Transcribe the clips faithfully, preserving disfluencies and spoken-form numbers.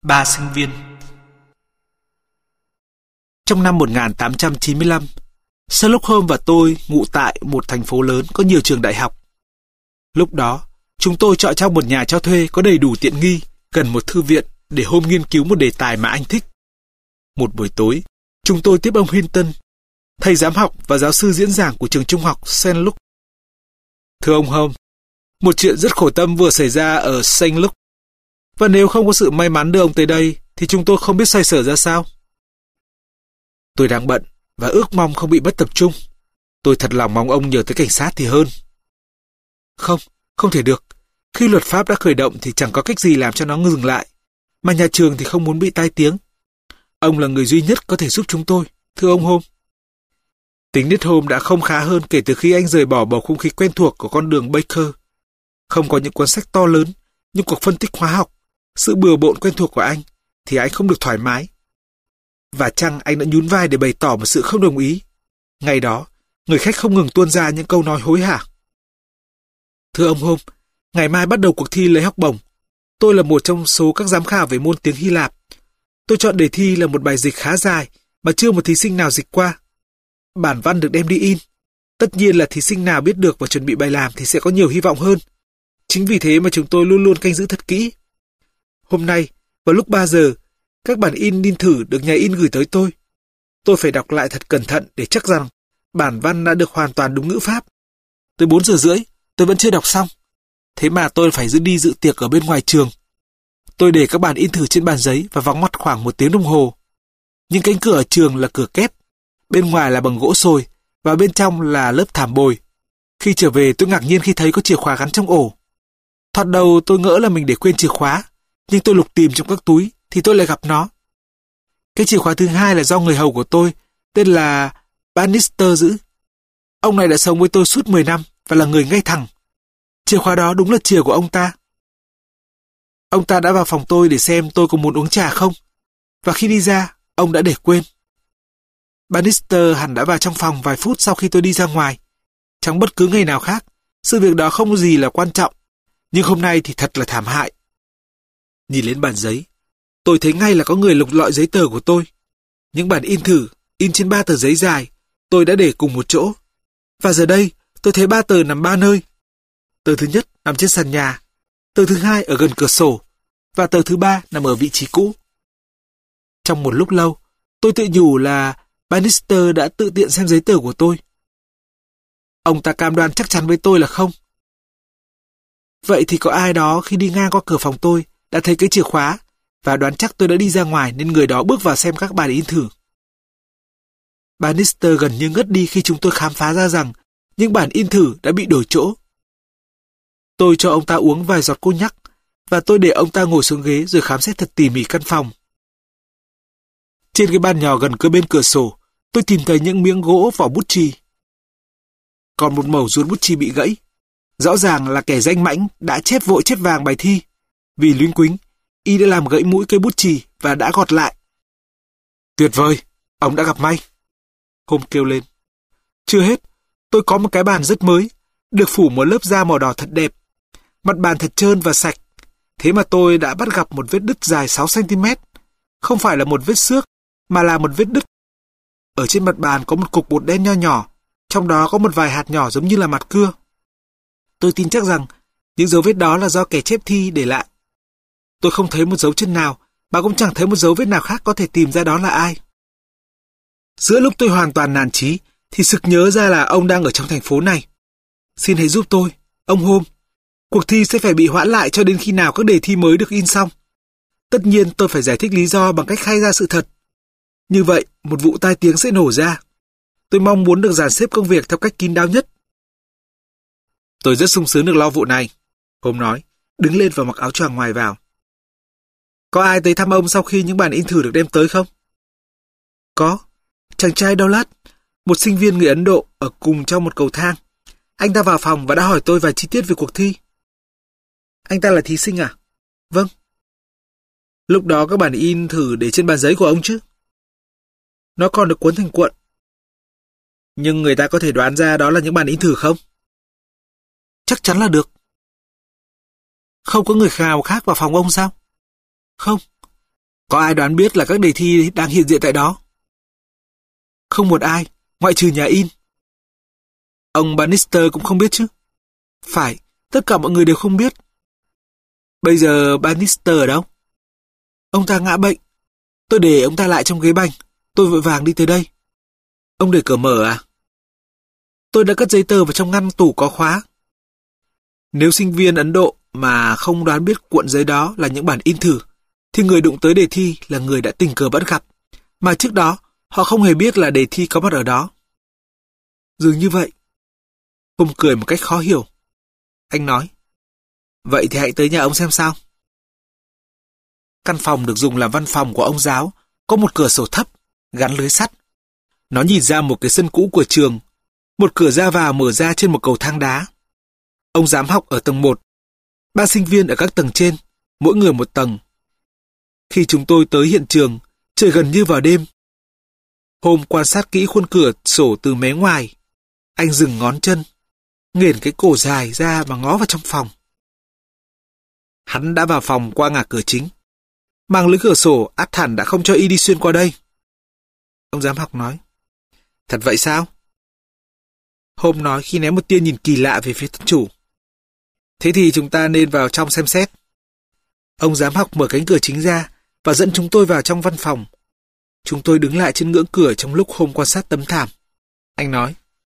Ba sinh viên. Trong năm một nghìn tám trăm chín mươi lăm, Sherlock Holmes và tôi ngụ tại một thành phố lớn có nhiều trường đại học. Lúc đó, chúng tôi trọ trong một nhà cho thuê có đầy đủ tiện nghi, gần một thư viện để Holmes nghiên cứu một đề tài mà anh thích. Một buổi tối, chúng tôi tiếp ông Hinton, thầy giám học và giáo sư diễn giảng của trường trung học Saint Luke. Thưa ông Holmes, một chuyện rất khổ tâm vừa xảy ra ở Saint Luke, và nếu không có sự may mắn đưa ông tới đây, thì chúng tôi không biết xoay sở ra sao. Tôi đang bận và ước mong không bị mất tập trung. Tôi thật lòng mong ông nhờ tới cảnh sát thì hơn. Không, không thể được. Khi luật pháp đã khởi động thì chẳng có cách gì làm cho nó ngừng lại. Mà nhà trường thì không muốn bị tai tiếng. Ông là người duy nhất có thể giúp chúng tôi, thưa ông Holmes. Tính nết Holmes đã không khá hơn kể từ khi anh rời bỏ bầu không khí quen thuộc của con đường Baker. Không có những cuốn sách to lớn, những cuộc phân tích hóa học, sự bừa bộn quen thuộc của anh, thì anh không được thoải mái. Và chăng anh đã nhún vai để bày tỏ một sự không đồng ý. Ngày đó, người khách không ngừng tuôn ra những câu nói hối hả. Thưa ông Holmes, ngày mai bắt đầu cuộc thi lấy học bổng. Tôi là một trong số các giám khảo về môn tiếng Hy Lạp. Tôi chọn đề thi là một bài dịch khá dài mà chưa một thí sinh nào dịch qua. Bản văn được đem đi in. Tất nhiên là thí sinh nào biết được và chuẩn bị bài làm thì sẽ có nhiều hy vọng hơn. Chính vì thế mà chúng tôi luôn luôn canh giữ thật kỹ. Hôm nay, vào lúc ba giờ, các bản in in thử được nhà in gửi tới tôi. Tôi phải đọc lại thật cẩn thận để chắc rằng bản văn đã được hoàn toàn đúng ngữ pháp. Tới bốn giờ rưỡi, tôi vẫn chưa đọc xong. Thế mà tôi phải giữ đi dự tiệc ở bên ngoài trường. Tôi để các bản in thử trên bàn giấy và vắng mặt khoảng một tiếng đồng hồ. Nhưng cánh cửa ở trường là cửa kép. Bên ngoài là bằng gỗ sồi và bên trong là lớp thảm bồi. Khi trở về tôi ngạc nhiên khi thấy có chìa khóa gắn trong ổ. Thoạt đầu tôi ngỡ là mình để quên chìa khóa, nhưng tôi lục tìm trong các túi thì tôi lại gặp nó. Cái chìa khóa thứ hai là do người hầu của tôi, tên là Bannister giữ. Ông này đã sống với tôi suốt mười năm và là người ngay thẳng. Chìa khóa đó đúng là chìa của ông ta. Ông ta đã vào phòng tôi để xem tôi có muốn uống trà không, và khi đi ra, ông đã để quên. Bannister hẳn đã vào trong phòng vài phút sau khi tôi đi ra ngoài. Chẳng bất cứ ngày nào khác, sự việc đó không có gì là quan trọng, nhưng hôm nay thì thật là thảm hại. Nhìn lên bàn giấy, tôi thấy ngay là có người lục lọi giấy tờ của tôi. Những bản in thử, in trên ba tờ giấy dài, tôi đã để cùng một chỗ. Và giờ đây, tôi thấy ba tờ nằm ba nơi. Tờ thứ nhất nằm trên sàn nhà, tờ thứ hai ở gần cửa sổ, và tờ thứ ba nằm ở vị trí cũ. Trong một lúc lâu, tôi tự nhủ là Bannister đã tự tiện xem giấy tờ của tôi. Ông ta cam đoan chắc chắn với tôi là không. Vậy thì có ai đó khi đi ngang qua cửa phòng tôi đã thấy cái chìa khóa và đoán chắc tôi đã đi ra ngoài nên người đó bước vào xem các bản in thử. Bannister gần như ngất đi khi chúng tôi khám phá ra rằng những bản in thử đã bị đổi chỗ. Tôi cho ông ta uống vài giọt cô nhắc và tôi để ông ta ngồi xuống ghế rồi khám xét thật tỉ mỉ căn phòng. Trên cái bàn nhỏ gần cửa bên cửa sổ, tôi tìm thấy những miếng gỗ vỏ bút chì. Còn một mẩu ruột bút chì bị gãy. Rõ ràng là kẻ danh mãnh đã chép vội chép vàng bài thi. Vì luyến quính, y đã làm gãy mũi cây bút chì và đã gọt lại. Tuyệt vời, ông đã gặp may. Holmes kêu lên. Chưa hết, tôi có một cái bàn rất mới, được phủ một lớp da màu đỏ thật đẹp. Mặt bàn thật trơn và sạch. Thế mà tôi đã bắt gặp một vết đứt dài sáu xăng ti mét. Không phải là một vết xước, mà là một vết đứt. Ở trên mặt bàn có một cục bột đen nho nhỏ, trong đó có một vài hạt nhỏ giống như là mặt cưa. Tôi tin chắc rằng những dấu vết đó là do kẻ chép thi để lại. Tôi không thấy một dấu chân nào, mà cũng chẳng thấy một dấu vết nào khác có thể tìm ra đó là ai. Giữa lúc tôi hoàn toàn nản chí, thì sực nhớ ra là ông đang ở trong thành phố này. Xin hãy giúp tôi, ông Holmes. Cuộc thi sẽ phải bị hoãn lại cho đến khi nào các đề thi mới được in xong. Tất nhiên tôi phải giải thích lý do bằng cách khai ra sự thật. Như vậy, một vụ tai tiếng sẽ nổ ra. Tôi mong muốn được dàn xếp công việc theo cách kín đáo nhất. Tôi rất sung sướng được lo vụ này, Holmes nói, đứng lên và mặc áo choàng ngoài vào. Có ai tới thăm ông sau khi những bản in thử được đem tới không? Có, chàng trai Dowlett, một sinh viên người Ấn Độ ở cùng trong một cầu thang. Anh ta vào phòng và đã hỏi tôi vài chi tiết về cuộc thi. Anh ta là thí sinh à? Vâng. Lúc đó các bản in thử để trên bàn giấy của ông chứ? Nó còn được cuốn thành cuộn. Nhưng người ta có thể đoán ra đó là những bản in thử không? Chắc chắn là được. Không có người nào khác vào phòng ông sao? Không. Có ai đoán biết là các đề thi đang hiện diện tại đó? Không một ai, ngoại trừ nhà in. Ông Bannister cũng không biết chứ? Phải, tất cả mọi người đều không biết. Bây giờ Bannister ở đâu? Ông ta ngã bệnh. Tôi để ông ta lại trong ghế bành. Tôi vội vàng đi tới đây. Ông để cửa mở à? Tôi đã cất giấy tờ vào trong ngăn tủ có khóa. Nếu sinh viên Ấn Độ mà không đoán biết cuộn giấy đó là những bản in thử, thì người đụng tới đề thi là người đã tình cờ bắt gặp, mà trước đó họ không hề biết là đề thi có mặt ở đó. Dường như vậy. Hùng cười một cách khó hiểu. Anh nói, vậy thì hãy tới nhà ông xem sao. Căn phòng được dùng làm văn phòng của ông giáo có một cửa sổ thấp, gắn lưới sắt. Nó nhìn ra một cái sân cũ của trường, một cửa ra vào mở ra trên một cầu thang đá. Ông giám học ở tầng một, ba sinh viên ở các tầng trên, mỗi người một tầng. Khi chúng tôi tới hiện trường, trời gần như vào đêm. Hôm quan sát kỹ khuôn cửa sổ từ mé ngoài, anh dừng ngón chân, nghiền cái cổ dài ra mà ngó vào trong phòng. Hắn đã vào phòng qua ngả cửa chính. Màng lưới cửa sổ ắt hẳn đã không cho y đi xuyên qua đây. Ông giám học nói, thật vậy sao? Hôm nói khi ném một tia nhìn kỳ lạ về phía thân chủ. Thế thì chúng ta nên vào trong xem xét. Ông giám học mở cánh cửa chính ra và dẫn chúng tôi vào trong văn phòng. Chúng tôi đứng lại trên ngưỡng cửa trong lúc Hôm quan sát tấm thảm. Anh nói,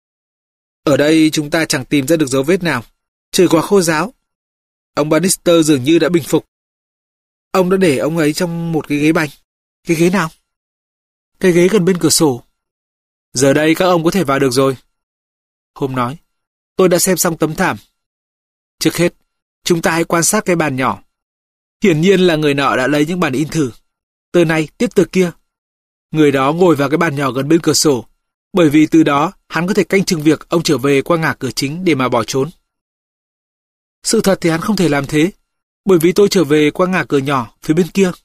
ở đây chúng ta chẳng tìm ra được dấu vết nào. Trời quá khô ráo. Ông Bannister dường như đã bình phục. Ông đã để ông ấy trong một cái ghế bành. Cái ghế nào? Cái ghế gần bên cửa sổ. Giờ đây các ông có thể vào được rồi. Hôm nói, tôi đã xem xong tấm thảm. Trước hết, chúng ta hãy quan sát cái bàn nhỏ. Hiển nhiên là người nọ đã lấy những bản in thử. Tờ này tiếp tờ kia. Người đó ngồi vào cái bàn nhỏ gần bên cửa sổ, bởi vì từ đó hắn có thể canh chừng việc ông trở về qua ngả cửa chính để mà bỏ trốn. Sự thật thì hắn không thể làm thế, bởi vì tôi trở về qua ngả cửa nhỏ phía bên kia.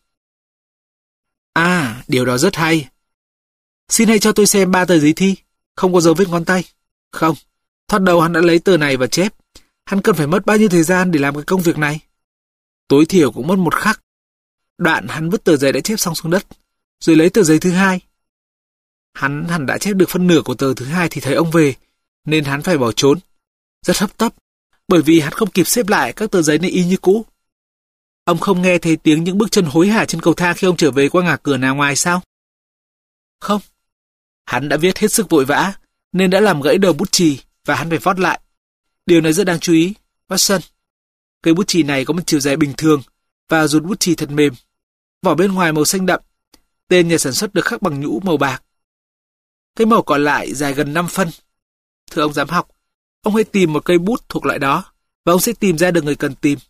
À, điều đó rất hay. Xin hãy cho tôi xem ba tờ giấy thi, không có dấu vết ngón tay. Không, thoạt đầu hắn đã lấy tờ này và chép. Hắn cần phải mất bao nhiêu thời gian để làm cái công việc này? Tối thiểu cũng mất một khắc. Đoạn hắn vứt tờ giấy đã chép xong xuống đất, rồi lấy tờ giấy thứ hai. Hắn hẳn đã chép được phân nửa của tờ thứ hai thì thấy ông về, nên hắn phải bỏ trốn. Rất hấp tấp, bởi vì hắn không kịp xếp lại các tờ giấy này y như cũ. Ông không nghe thấy tiếng những bước chân hối hả trên cầu thang khi ông trở về qua ngả cửa nào ngoài sao? Không. Hắn đã viết hết sức vội vã, nên đã làm gãy đầu bút chì và hắn phải vót lại. Điều này rất đáng chú ý, Watson. Cây bút chì này có một chiều dài bình thường và ruột bút chì thật mềm. Vỏ bên ngoài màu xanh đậm. Tên nhà sản xuất được khắc bằng nhũ màu bạc. Cái màu còn lại dài gần năm phân. Thưa ông giám học, ông hãy tìm một cây bút thuộc loại đó và ông sẽ tìm ra được người cần tìm.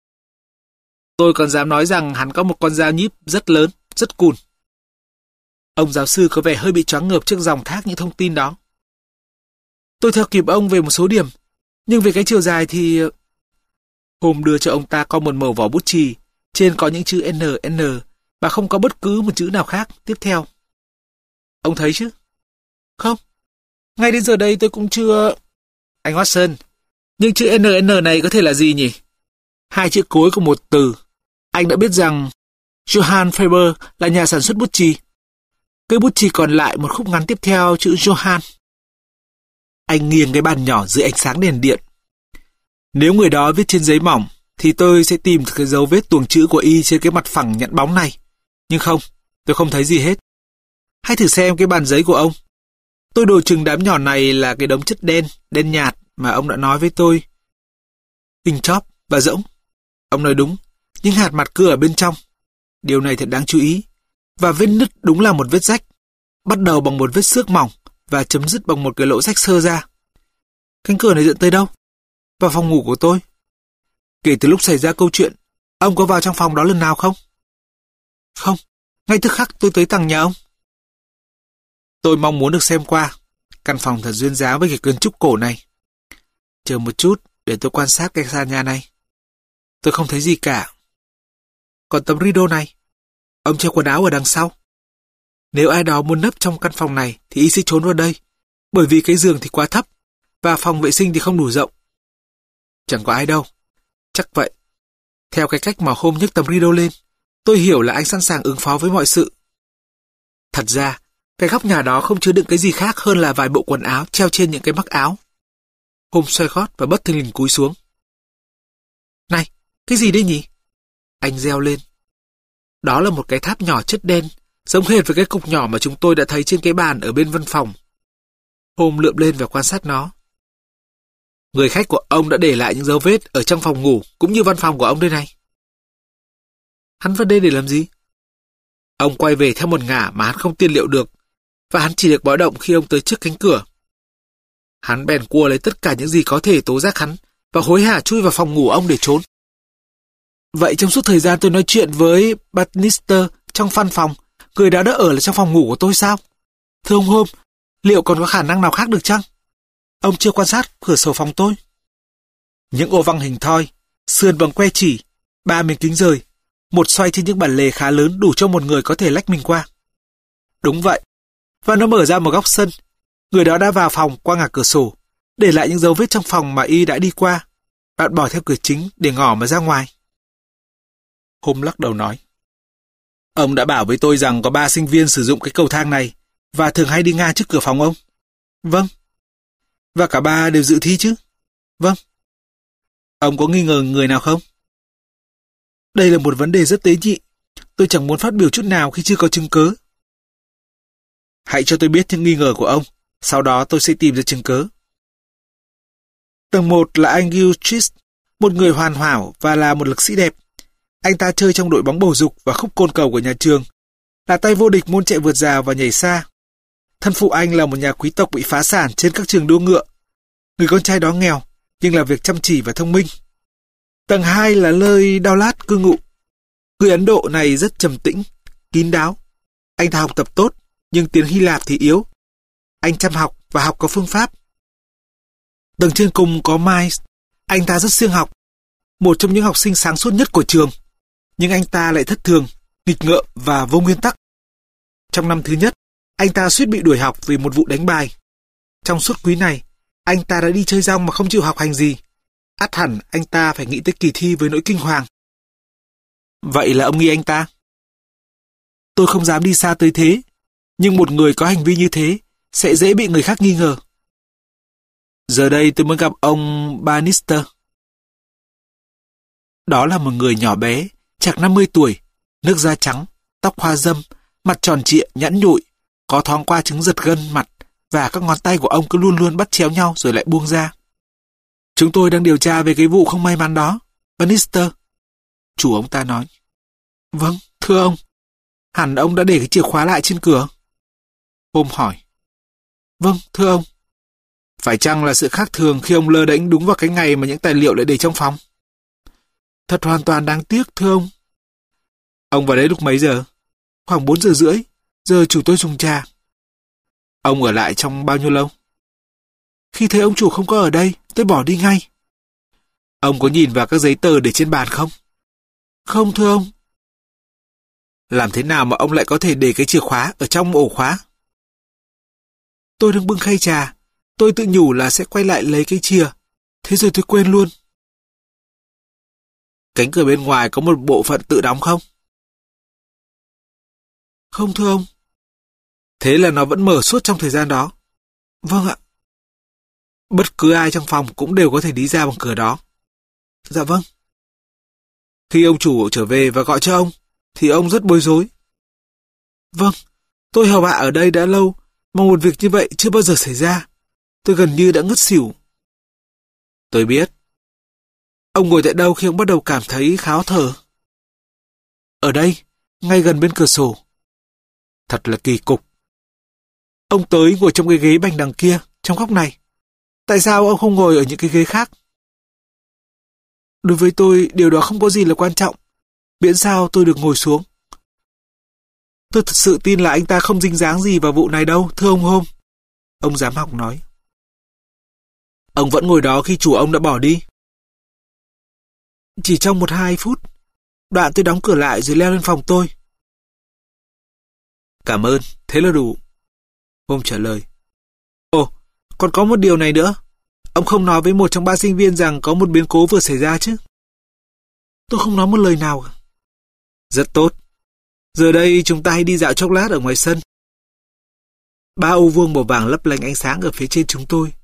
Tôi còn dám nói rằng hắn có một con dao nhíp rất lớn, rất cùn. Ông giáo sư có vẻ hơi bị choáng ngợp trước dòng thác những thông tin đó. Tôi theo kịp ông về một số điểm, nhưng về cái chiều dài thì... Hôm đưa cho ông ta có một mẩu vỏ bút chì, trên có những chữ en en và không có bất cứ một chữ nào khác tiếp theo. Ông thấy chứ? Không. Ngay đến giờ đây tôi cũng chưa... Anh Watson, những chữ en en này có thể là gì nhỉ? Hai chữ cuối của một từ. Anh đã biết rằng Johann Faber là nhà sản xuất bút chì. Cây bút chì còn lại một khúc ngắn tiếp theo chữ Johann. Anh nghiêng cái bàn nhỏ dưới ánh sáng đèn điện. Nếu người đó viết trên giấy mỏng, thì tôi sẽ tìm cái dấu vết tuồng chữ của y trên cái mặt phẳng nhẵn bóng này. Nhưng không, tôi không thấy gì hết. Hãy thử xem cái bàn giấy của ông. Tôi đồ chừng đám nhỏ này là cái đống chất đen, đen nhạt mà ông đã nói với tôi. Hình chóp và rỗng. Ông nói đúng, nhưng hạt mặt cưa ở bên trong. Điều này thật đáng chú ý. Và vết nứt đúng là một vết rách. Bắt đầu bằng một vết xước mỏng và chấm dứt bằng một cái lỗ rách sơ ra. Cánh cửa này dẫn tới đâu? Vào phòng ngủ của tôi. Kể từ lúc xảy ra câu chuyện, ông có vào trong phòng đó lần nào không? Không, ngay tức khắc tôi tới tầng nhà ông. Tôi mong muốn được xem qua. Căn phòng thật duyên dáng với cái kiến trúc cổ này. Chờ một chút để tôi quan sát cái sàn nhà này. Tôi không thấy gì cả. Còn tấm rideau này, ông treo quần áo ở đằng sau. Nếu ai đó muốn nấp trong căn phòng này thì y sẽ trốn vào đây, bởi vì cái giường thì quá thấp và phòng vệ sinh thì không đủ rộng. Chẳng có ai đâu. Chắc vậy. Theo cái cách mà hôm nhấc tấm rideau lên, Tôi hiểu là anh sẵn sàng ứng phó với mọi sự. Thật ra, cái góc nhà đó không chứa đựng cái gì khác hơn là vài bộ quần áo treo trên những cái mắc áo. Holmes xoay gót và bất thình lình cúi xuống. Này, cái gì đây nhỉ? Anh reo lên. Đó là một cái tháp nhỏ chất đen, giống hệt với cái cục nhỏ mà chúng tôi đã thấy trên cái bàn ở bên văn phòng. Holmes lượm lên và quan sát nó. Người khách của ông đã để lại những dấu vết ở trong phòng ngủ cũng như văn phòng của ông đây này. Hắn vào đây để làm gì? Ông quay về theo một ngả mà hắn không tiên liệu được, và hắn chỉ được báo động khi ông tới trước cánh cửa. Hắn bèn cua lấy tất cả những gì có thể tố giác hắn và hối hả chui vào phòng ngủ ông để trốn. Vậy trong suốt thời gian tôi nói chuyện với Bannister trong văn phòng, người đó đã ở lại trong phòng ngủ của tôi sao? Thưa ông Holmes, liệu còn có khả năng nào khác được chăng? Ông chưa quan sát cửa sổ phòng tôi. Những ô vuông hình thoi, sườn bằng que chỉ, ba miếng kính rời, một xoay trên những bản lề khá lớn đủ cho một người có thể lách mình qua. Đúng vậy. Và nó mở ra một góc sân. Người đó đã vào phòng qua ngả cửa sổ, để lại những dấu vết trong phòng mà y đã đi qua, đoạn bỏ theo cửa chính để ngỏ mà ra ngoài. Holmes lắc đầu nói. Ông đã bảo với tôi rằng có ba sinh viên sử dụng cái cầu thang này và thường hay đi ngang trước cửa phòng ông. Vâng. Và cả ba đều dự thi chứ? Vâng. Ông có nghi ngờ người nào không? Đây là một vấn đề rất tế nhị. Tôi chẳng muốn phát biểu chút nào khi chưa có chứng cớ. Hãy cho tôi biết những nghi ngờ của ông, sau đó tôi sẽ tìm ra chứng cớ. Tầng một là anh Gilchrist, một người hoàn hảo và là một lực sĩ đẹp. Anh ta chơi trong đội bóng bầu dục và khúc côn cầu của nhà trường, là tay vô địch môn chạy vượt rào và nhảy xa. Thân phụ anh là một nhà quý tộc bị phá sản trên các trường đua ngựa. Người con trai đó nghèo, nhưng làm việc chăm chỉ và thông minh. Tầng hai là nơi Dowlett cư ngụ. Người Ấn Độ này rất trầm tĩnh, kín đáo. Anh ta học tập tốt, nhưng tiếng Hy Lạp thì yếu. Anh chăm học và học có phương pháp. Tầng trên cùng có Miles. Anh ta rất siêng học, một trong những học sinh sáng suốt nhất của trường. Nhưng anh ta lại thất thường, nghịch ngợm và vô nguyên tắc. Trong năm thứ nhất, anh ta suýt bị đuổi học vì một vụ đánh bài. Trong suốt quý này, anh ta đã đi chơi rong mà không chịu học hành gì. Ắt hẳn anh ta phải nghĩ tới kỳ thi với nỗi kinh hoàng. Vậy là ông nghi anh ta? Tôi không dám đi xa tới thế, nhưng một người có hành vi như thế sẽ dễ bị người khác nghi ngờ. Giờ đây tôi muốn gặp ông Bannister. Đó là một người nhỏ bé, chạc năm mươi tuổi, nước da trắng, tóc hoa râm, mặt tròn trịa, nhẵn nhụi, có thoáng qua chứng giật gân mặt, và các ngón tay của ông cứ luôn luôn bắt chéo nhau rồi lại buông ra. Chúng tôi đang điều tra về cái vụ không may mắn đó, Bannister. Chủ ông ta nói. Vâng, thưa ông. Hẳn ông đã để cái chìa khóa lại trên cửa. Holmes hỏi. Vâng, thưa ông. Phải chăng là sự khác thường khi ông lơ đễnh đúng vào cái ngày mà những tài liệu lại để trong phòng? Thật hoàn toàn đáng tiếc, thưa ông. Ông vào đấy lúc mấy giờ? Khoảng bốn giờ rưỡi, giờ chủ tôi dùng trà. Ông ở lại trong bao nhiêu lâu? Khi thấy ông chủ không có ở đây, tôi bỏ đi ngay. Ông có nhìn vào các giấy tờ để trên bàn không? Không, thưa ông. Làm thế nào mà ông lại có thể để cái chìa khóa ở trong ổ khóa? Tôi đang bưng khay trà. Tôi tự nhủ là sẽ quay lại lấy cái chìa. Thế rồi tôi quên luôn. Cánh cửa bên ngoài có một bộ phận tự đóng không? Không, thưa ông. Thế là nó vẫn mở suốt trong thời gian đó? Vâng ạ. Bất cứ ai trong phòng cũng đều có thể đi ra bằng cửa đó? Dạ vâng. Khi ông chủ trở về và gọi cho ông, thì ông rất bối rối. Vâng, tôi hầu hạ ở đây đã lâu, mà một việc như vậy chưa bao giờ xảy ra. Tôi gần như đã ngất xỉu. Tôi biết. Ông ngồi tại đâu khi ông bắt đầu cảm thấy khó thở? Ở đây, ngay gần bên cửa sổ. Thật là kỳ cục. Ông tới ngồi trong cái ghế bành đằng kia, trong góc này. Tại sao ông không ngồi ở những cái ghế khác? Đối với tôi, điều đó không có gì là quan trọng. Miễn sao tôi được ngồi xuống. Tôi thật sự tin là anh ta không dính dáng gì vào vụ này đâu, thưa ông Holmes. Ông giám học nói. Ông vẫn ngồi đó khi chủ ông đã bỏ đi. Chỉ trong một hai phút. Đoạn tôi đóng cửa lại rồi leo lên phòng tôi. Cảm ơn, thế là đủ. Holmes trả lời. Ồ, còn có một điều này nữa. Ông không nói với một trong ba sinh viên rằng có một biến cố vừa xảy ra chứ? Tôi không nói một lời nào. Rất tốt. Giờ đây chúng ta hãy đi dạo chốc lát ở ngoài sân. Ba ô vuông màu vàng lấp lánh ánh sáng ở phía trên chúng tôi.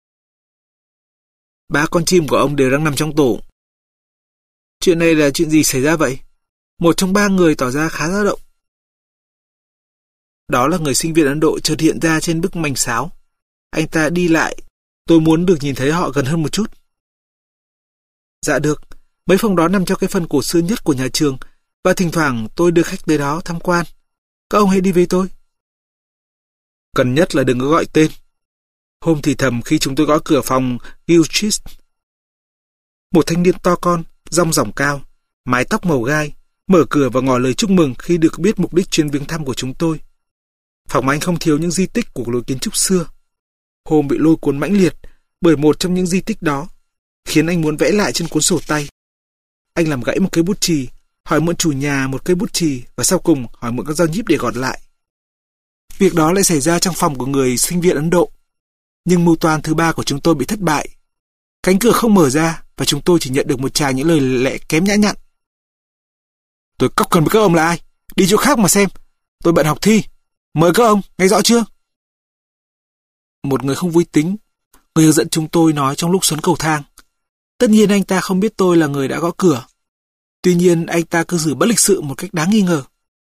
Ba con chim của ông đều đang nằm trong tổ. Chuyện này là chuyện gì xảy ra vậy? Một trong ba người tỏ ra khá dao động. Đó là người sinh viên Ấn Độ chợt hiện ra trên bức mảnh sáo. Anh ta đi lại. Tôi muốn được nhìn thấy họ gần hơn một chút. Dạ được. Mấy phòng đó nằm trong cái phần cổ xưa nhất của nhà trường, và thỉnh thoảng tôi đưa khách tới đó tham quan. Các ông hãy đi với tôi. Cần nhất là đừng có gọi tên. Hôm thì thầm khi chúng tôi gõ cửa phòng Gilchrist. Một thanh niên to con, rong ròng cao, mái tóc màu gai, mở cửa và ngỏ lời chúc mừng khi được biết mục đích chuyến viếng thăm của chúng tôi. Phòng anh không thiếu những di tích của lối kiến trúc xưa. Hôm bị lôi cuốn mãnh liệt bởi một trong những di tích đó, khiến anh muốn vẽ lại trên cuốn sổ tay. Anh làm gãy một cây bút chì, hỏi mượn chủ nhà một cây bút chì và sau cùng hỏi mượn con dao nhíp để gọt lại. Việc đó lại xảy ra trong phòng của người sinh viên Ấn Độ. Nhưng mưu toan thứ ba của chúng tôi bị thất bại. Cánh cửa không mở ra và chúng tôi chỉ nhận được một tràng những lời lẽ kém nhã nhặn. Tôi cóc cần với các ông là ai? Đi chỗ khác mà xem. Tôi bận học thi. Mời các ông, nghe rõ chưa? Một người không vui tính, người hướng dẫn chúng tôi nói trong lúc xuống cầu thang. Tất nhiên anh ta không biết tôi là người đã gõ cửa. Tuy nhiên anh ta cư xử bất lịch sự một cách đáng nghi ngờ.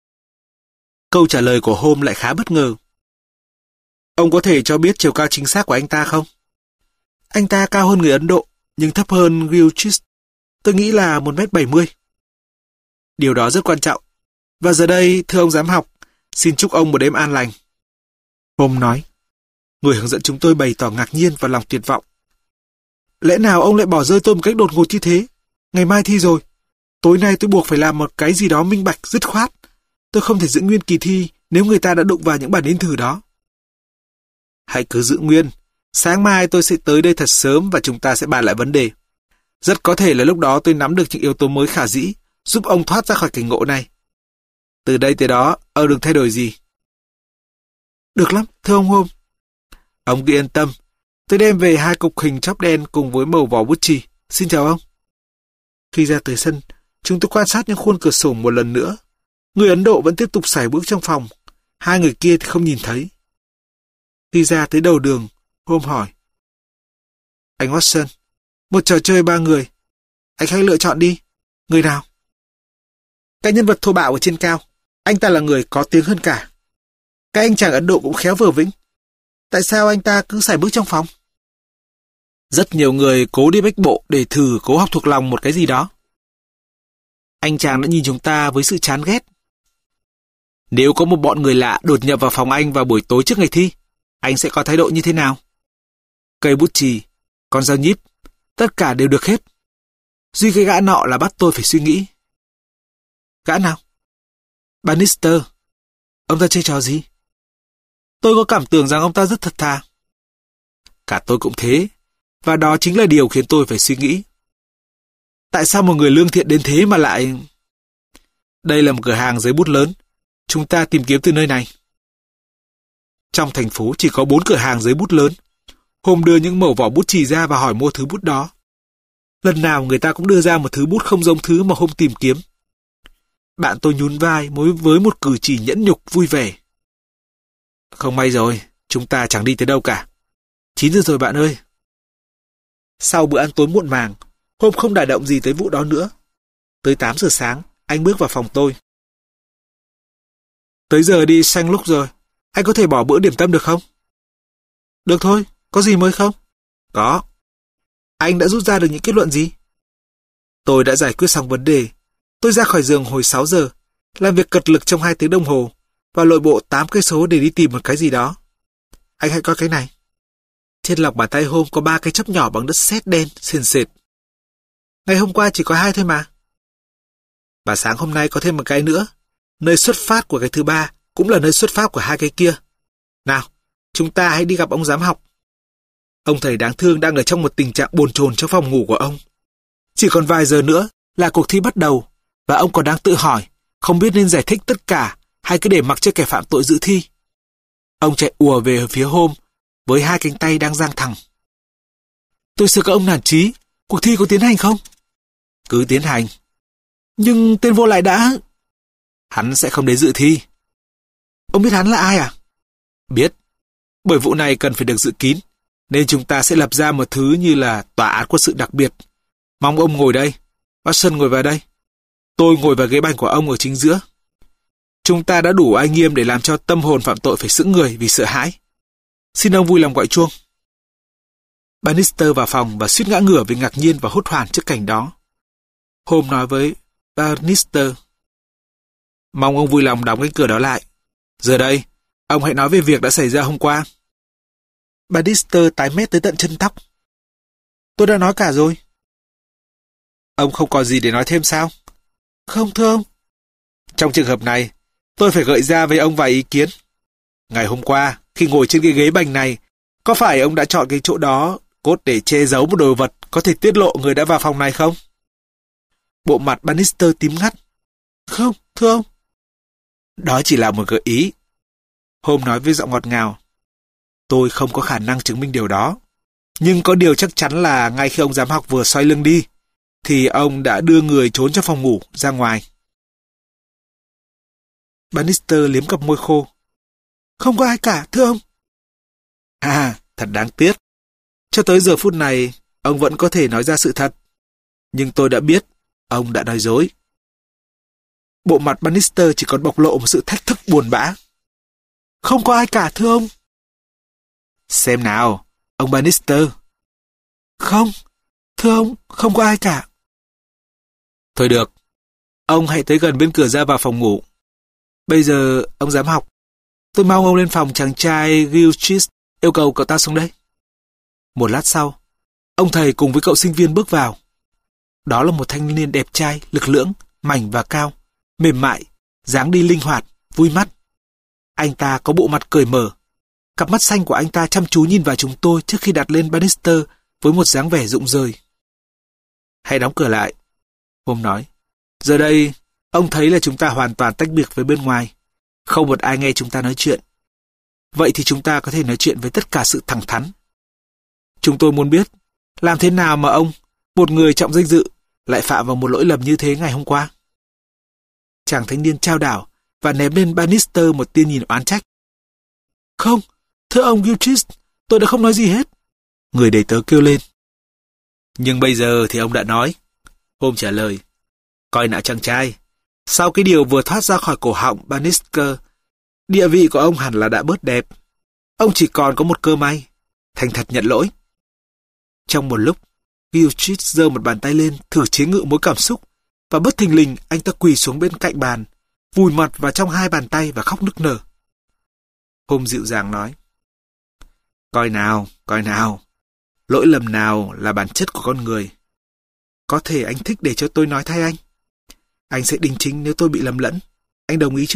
Câu trả lời của Holmes lại khá bất ngờ. Ông có thể cho biết chiều cao chính xác của anh ta không? Anh ta cao hơn người Ấn Độ, nhưng thấp hơn Gilchrist. Tôi nghĩ là một mét bảy mươi. Điều đó rất quan trọng. Và giờ đây, thưa ông giám học, xin chúc ông một đêm an lành. Holmes nói. Người hướng dẫn chúng tôi bày tỏ ngạc nhiên và lòng tuyệt vọng. Lẽ nào ông lại bỏ rơi tôi một cách đột ngột như thế? Ngày mai thi rồi. Tối nay tôi buộc phải làm một cái gì đó minh bạch, dứt khoát. Tôi không thể giữ nguyên kỳ thi nếu người ta đã đụng vào những bản in thử đó. Hãy cứ giữ nguyên. Sáng mai tôi sẽ tới đây thật sớm và chúng ta sẽ bàn lại vấn đề. Rất có thể là lúc đó tôi nắm được những yếu tố mới khả dĩ, giúp ông thoát ra khỏi cảnh ngộ này. Từ đây tới đó, ông đừng thay đổi gì. Được lắm, thưa ông Holmes. Ông cứ yên tâm. Tôi đem về hai cục hình chóp đen cùng với màu vỏ bút chì. Xin chào ông. Khi ra tới sân, chúng tôi quan sát những khuôn cửa sổ một lần nữa. Người Ấn Độ vẫn tiếp tục sải bước trong phòng. Hai người kia thì không nhìn thấy. Khi ra tới đầu đường, Holmes hỏi. Anh Watson, một trò chơi ba người. Anh hãy lựa chọn đi. Người nào? Cái nhân vật thô bạo ở trên cao. Anh ta là người có tiếng hơn cả. Cái anh chàng Ấn Độ cũng khéo vừa vĩnh. Tại sao anh ta cứ sải bước trong phòng? Rất nhiều người cố đi bách bộ để thử cố học thuộc lòng một cái gì đó. Anh chàng đã nhìn chúng ta với sự chán ghét. Nếu có một bọn người lạ đột nhập vào phòng anh vào buổi tối trước ngày thi, anh sẽ có thái độ như thế nào? Cây bút chì, con dao nhíp, tất cả đều được hết. Duy cái gã nọ là bắt tôi phải suy nghĩ. Gã nào? Bannister. Ông ta chơi trò gì? Tôi có cảm tưởng rằng ông ta rất thật thà. Cả tôi cũng thế, và đó chính là điều khiến tôi phải suy nghĩ. Tại sao một người lương thiện đến thế mà lại... Đây là một cửa hàng giấy bút lớn. Chúng ta tìm kiếm từ nơi này. Trong thành phố chỉ có bốn cửa hàng giấy bút lớn. Hôm đưa những mẩu vỏ bút chì ra và hỏi mua thứ bút đó. Lần nào người ta cũng đưa ra một thứ bút không giống thứ mà Hôm tìm kiếm. Bạn tôi nhún vai với một cử chỉ nhẫn nhục vui vẻ. Không may rồi, chúng ta chẳng đi tới đâu cả. Chín giờ rồi bạn ơi. Sau bữa ăn tối muộn màng, Hôm không đả động gì tới vụ đó nữa. Tới tám giờ sáng, anh bước vào phòng tôi. Tới giờ đi Saint Luc rồi. Anh có thể bỏ bữa điểm tâm được không? Được thôi, có gì mới không? Có. Anh đã rút ra được những kết luận gì? Tôi đã giải quyết xong vấn đề. Tôi ra khỏi giường hồi sáu giờ, làm việc cật lực trong hai tiếng đồng hồ, và lội bộ tám cây số để đi tìm một cái gì đó. Anh hãy coi cái này. Trên lòng bàn tay Hôm có ba cái chóp nhỏ bằng đất sét đen, sền sệt. Ngày hôm qua chỉ có hai thôi mà. Và sáng hôm nay có thêm một cái nữa. Nơi xuất phát của cái thứ ba cũng là nơi xuất phát của hai cái kia. Nào, chúng ta hãy đi gặp ông giám học. Ông thầy đáng thương đang ở trong một tình trạng bồn chồn trong phòng ngủ của ông. Chỉ còn vài giờ nữa là cuộc thi bắt đầu, và ông còn đang tự hỏi không biết nên giải thích tất cả hay cứ để mặc cho kẻ phạm tội dự thi. Ông chạy ùa về phía Holmes với hai cánh tay đang dang thẳng. Tôi sợ các ông nản chí. Cuộc thi có tiến hành không? Cứ tiến hành. Nhưng tên vô lại đã... Hắn sẽ không đến dự thi. Ông biết hắn là ai à? Biết. Bởi vụ này cần phải được giữ kín, nên chúng ta sẽ lập ra một thứ như là tòa án quân sự đặc biệt. Mong ông ngồi đây. Watson ngồi vào đây. Tôi ngồi vào ghế bành của ông ở chính giữa. Chúng ta đã đủ oai nghiêm để làm cho tâm hồn phạm tội phải sững người vì sợ hãi. Xin ông vui lòng gọi chuông. Bannister vào phòng và suýt ngã ngửa vì ngạc nhiên và hốt hoảng trước cảnh đó. Holmes nói với Bannister: Mong ông vui lòng đóng cánh cửa đó lại. Giờ đây, ông hãy nói về việc đã xảy ra hôm qua. Bannister tái mét tới tận chân tóc. Tôi đã nói cả rồi. Ông không có gì để nói thêm sao? Không thưa ông. Trong trường hợp này, tôi phải gợi ra với ông vài ý kiến. Ngày hôm qua, khi ngồi trên cái ghế bành này, có phải ông đã chọn cái chỗ đó cốt để che giấu một đồ vật có thể tiết lộ người đã vào phòng này không? Bộ mặt Bannister tím ngắt. Không, thưa ông. Đó chỉ là một gợi ý. Holmes nói với giọng ngọt ngào. Tôi không có khả năng chứng minh điều đó. Nhưng có điều chắc chắn là ngay khi ông giám học vừa xoay lưng đi, thì ông đã đưa người trốn trong phòng ngủ ra ngoài. Bannister liếm cặp môi khô. Không có ai cả, thưa ông. À, thật đáng tiếc. Cho tới giờ phút này, ông vẫn có thể nói ra sự thật. Nhưng tôi đã biết, ông đã nói dối. Bộ mặt Bannister chỉ còn bộc lộ một sự thách thức buồn bã. Không có ai cả, thưa ông. Xem nào, ông Bannister. Không, thưa ông, không có ai cả. Thôi được, ông hãy tới gần bên cửa ra vào phòng ngủ. Bây giờ, ông giám học, tôi mong ông lên phòng chàng trai Gilchrist, yêu cầu cậu ta xuống đây. Một lát sau, ông thầy cùng với cậu sinh viên bước vào. Đó là một thanh niên đẹp trai, lực lưỡng, mảnh và cao, mềm mại, dáng đi linh hoạt, vui mắt. Anh ta có bộ mặt cởi mở. Cặp mắt xanh của anh ta chăm chú nhìn vào chúng tôi trước khi đặt lên Bannister với một dáng vẻ rụng rời. Hãy đóng cửa lại, Holmes nói. Giờ đây, ông thấy là chúng ta hoàn toàn tách biệt với bên ngoài. Không một ai nghe chúng ta nói chuyện. Vậy thì chúng ta có thể nói chuyện với tất cả sự thẳng thắn. Chúng tôi muốn biết, làm thế nào mà ông, một người trọng danh dự, lại phạm vào một lỗi lầm như thế ngày hôm qua? Chàng thanh niên trao đảo và ném lên Bannister một tia nhìn oán trách. Không, thưa ông Gilchrist, tôi đã không nói gì hết. Người đầy tớ kêu lên. Nhưng bây giờ thì ông đã nói. Holmes trả lời. Coi nào chàng trai, sau cái điều vừa thoát ra khỏi cổ họng Bannister, địa vị của ông hẳn là đã bớt đẹp. Ông chỉ còn có một cơ may, thành thật nhận lỗi. Trong một lúc, Gilchrist giơ một bàn tay lên thử chế ngự mối cảm xúc, và bất thình lình anh ta quỳ xuống bên cạnh bàn, vùi mặt vào trong hai bàn tay và khóc nức nở. Holmes dịu dàng nói. Coi nào, coi nào, lỗi lầm nào là bản chất của con người. Có thể anh thích để cho tôi nói thay anh. Anh sẽ đính chính nếu tôi bị lầm lẫn. Anh đồng ý chứ?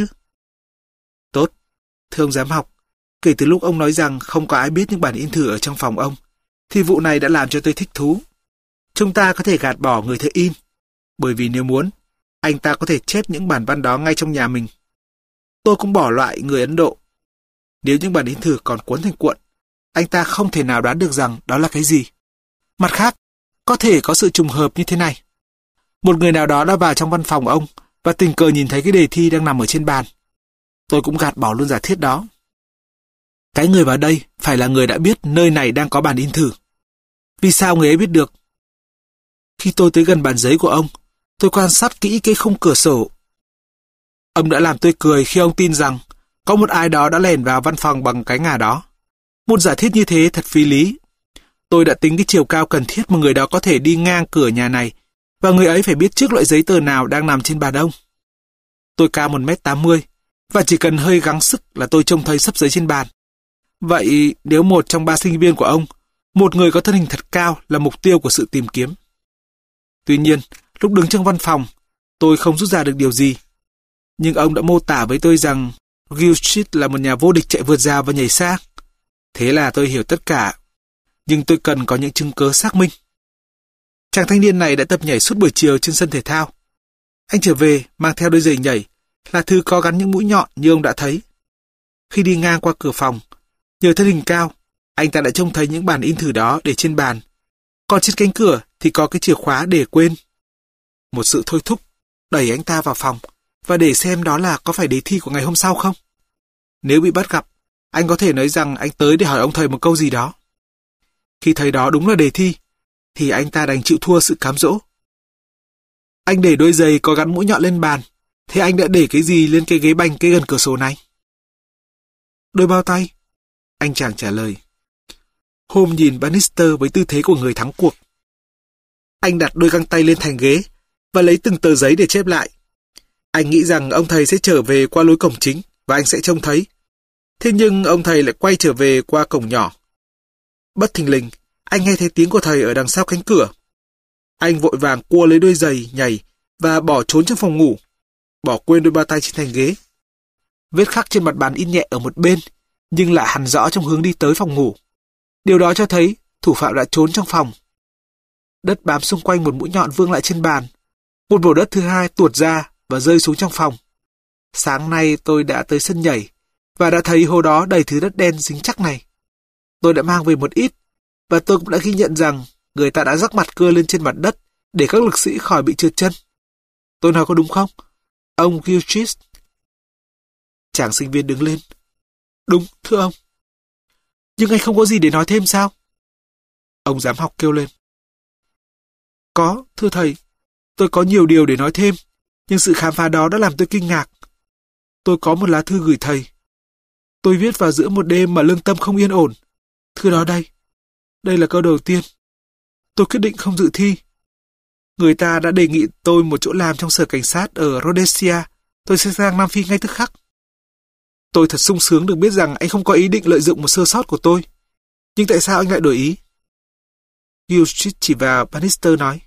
Tốt, thưa ông giám học, kể từ lúc ông nói rằng không có ai biết những bản in thử ở trong phòng ông, thì vụ này đã làm cho tôi thích thú. Chúng ta có thể gạt bỏ người thợ in, bởi vì nếu muốn, anh ta có thể chép những bản văn đó ngay trong nhà mình. Tôi cũng bỏ loại người Ấn Độ. Nếu những bản in thử còn cuốn thành cuộn, anh ta không thể nào đoán được rằng đó là cái gì. Mặt khác, có thể có sự trùng hợp như thế này. Một người nào đó đã vào trong văn phòng ông và tình cờ nhìn thấy cái đề thi đang nằm ở trên bàn. Tôi cũng gạt bỏ luôn giả thiết đó. Cái người vào đây phải là người đã biết nơi này đang có bản in thử. Vì sao người ấy biết được? Khi tôi tới gần bàn giấy của ông, tôi quan sát kỹ cái khung cửa sổ. Ông đã làm tôi cười khi ông tin rằng có một ai đó đã lẻn vào văn phòng bằng cái ngả đó. Một giả thiết như thế thật phi lý. Tôi đã tính cái chiều cao cần thiết mà người đó có thể đi ngang cửa nhà này, và người ấy phải biết trước loại giấy tờ nào đang nằm trên bàn ông. Tôi cao một mét tám mươi, và chỉ cần hơi gắng sức là tôi trông thấy xấp giấy trên bàn. Vậy nếu một trong ba sinh viên của ông, một người có thân hình thật cao là mục tiêu của sự tìm kiếm. Tuy nhiên, lúc đứng trong văn phòng, tôi không rút ra được điều gì. Nhưng ông đã mô tả với tôi rằng Gilchrist là một nhà vô địch chạy vượt rào và nhảy xa. Thế là tôi hiểu tất cả. Nhưng tôi cần có những chứng cứ xác minh. Chàng thanh niên này đã tập nhảy suốt buổi chiều trên sân thể thao. Anh trở về mang theo đôi giày nhảy, là thứ có gắn những mũi nhọn như ông đã thấy. Khi đi ngang qua cửa phòng, nhờ thân hình cao, anh ta đã trông thấy những bản in thử đó để trên bàn. Còn trên cánh cửa thì có cái chìa khóa để quên. Một sự thôi thúc đẩy anh ta vào phòng và để xem đó là có phải đề thi của ngày hôm sau không. Nếu bị bắt gặp, anh có thể nói rằng anh tới để hỏi ông thầy một câu gì đó. Khi thấy đó đúng là đề thi, thì anh ta đành chịu thua sự cám dỗ. Anh để đôi giày có gắn mũi nhọn lên bàn, thế anh đã để cái gì lên cái ghế bành kế gần cửa sổ này? Đôi bao tay, anh chàng trả lời. Holmes nhìn Bannister với tư thế của người thắng cuộc. Anh đặt đôi găng tay lên thành ghế và lấy từng tờ giấy để chép lại. Anh nghĩ rằng ông thầy sẽ trở về qua lối cổng chính và anh sẽ trông thấy. Thế nhưng ông thầy lại quay trở về qua cổng nhỏ. Bất thình lình, anh nghe thấy tiếng của thầy ở đằng sau cánh cửa. Anh vội vàng cua lấy đôi giày, nhảy và bỏ trốn trong phòng ngủ, bỏ quên đôi bao tay trên thành ghế. Vết khắc trên mặt bàn in nhẹ ở một bên, nhưng lại hằn rõ trong hướng đi tới phòng ngủ. Điều đó cho thấy thủ phạm đã trốn trong phòng. Đất bám xung quanh một mũi nhọn vương lại trên bàn. Một bầu đất thứ hai tuột ra và rơi xuống trong phòng. Sáng nay tôi đã tới sân nhảy và đã thấy hồ đó đầy thứ đất đen dính chắc này. Tôi đã mang về một ít và tôi cũng đã ghi nhận rằng người ta đã rắc mặt cưa lên trên mặt đất để các lực sĩ khỏi bị trượt chân. Tôi nói có đúng không, ông Gilchrist? Chàng sinh viên đứng lên. Đúng, thưa ông. Nhưng anh không có gì để nói thêm sao? Ông giám học kêu lên. Có, thưa thầy. Tôi có nhiều điều để nói thêm, nhưng sự khám phá đó đã làm tôi kinh ngạc. Tôi có một lá thư gửi thầy. Tôi viết vào giữa một đêm mà lương tâm không yên ổn. Thư đó đây. Đây là câu đầu tiên. Tôi quyết định không dự thi. Người ta đã đề nghị tôi một chỗ làm trong sở cảnh sát ở Rhodesia. Tôi sẽ sang Nam Phi ngay tức khắc. Tôi thật sung sướng được biết rằng anh không có ý định lợi dụng một sơ sót của tôi. Nhưng tại sao anh lại đổi ý? Gilchrist chỉ vào Bannister nói.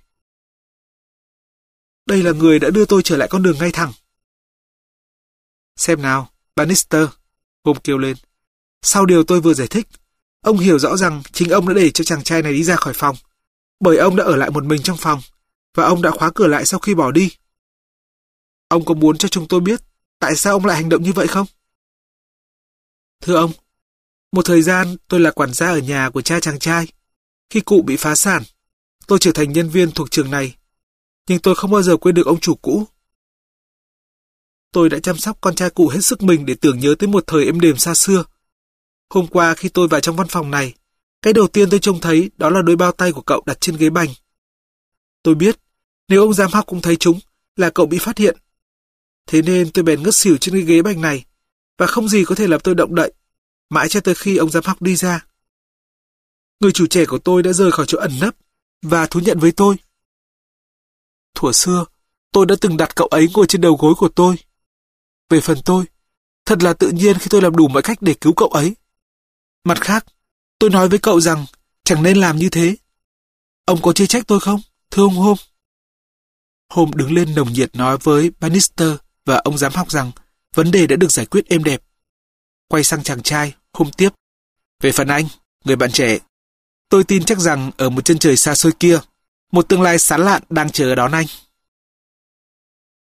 Đây là người đã đưa tôi trở lại con đường ngay thẳng. Xem nào, Bannister, Holmes kêu lên. Sau điều tôi vừa giải thích, ông hiểu rõ rằng chính ông đã để cho chàng trai này đi ra khỏi phòng, bởi ông đã ở lại một mình trong phòng, và ông đã khóa cửa lại sau khi bỏ đi. Ông có muốn cho chúng tôi biết tại sao ông lại hành động như vậy không? Thưa ông, một thời gian tôi là quản gia ở nhà của cha chàng trai. Khi cụ bị phá sản, tôi trở thành nhân viên thuộc trường này, nhưng tôi không bao giờ quên được ông chủ cũ. Tôi đã chăm sóc con trai cụ hết sức mình để tưởng nhớ tới một thời êm đềm xa xưa. Hôm qua khi tôi vào trong văn phòng này, cái đầu tiên tôi trông thấy đó là đôi bao tay của cậu đặt trên ghế bành. Tôi biết, nếu ông giám học cũng thấy chúng, là cậu bị phát hiện. Thế nên tôi bèn ngất xỉu trên cái ghế bành này, và không gì có thể làm tôi động đậy, mãi cho tới khi ông giám học đi ra. Người chủ trẻ của tôi đã rời khỏi chỗ ẩn nấp, và thú nhận với tôi. Thuở xưa, tôi đã từng đặt cậu ấy ngồi trên đầu gối của tôi. Về phần tôi, thật là tự nhiên khi tôi làm đủ mọi cách để cứu cậu ấy. Mặt khác, tôi nói với cậu rằng chẳng nên làm như thế. Ông có chê trách tôi không, thưa ông Holmes? Holmes đứng lên nồng nhiệt nói với Bannister và ông giám học rằng vấn đề đã được giải quyết êm đẹp. Quay sang chàng trai, Holmes tiếp. Về phần anh, người bạn trẻ, tôi tin chắc rằng ở một chân trời xa xôi kia, một tương lai sáng lạn đang chờ đón anh.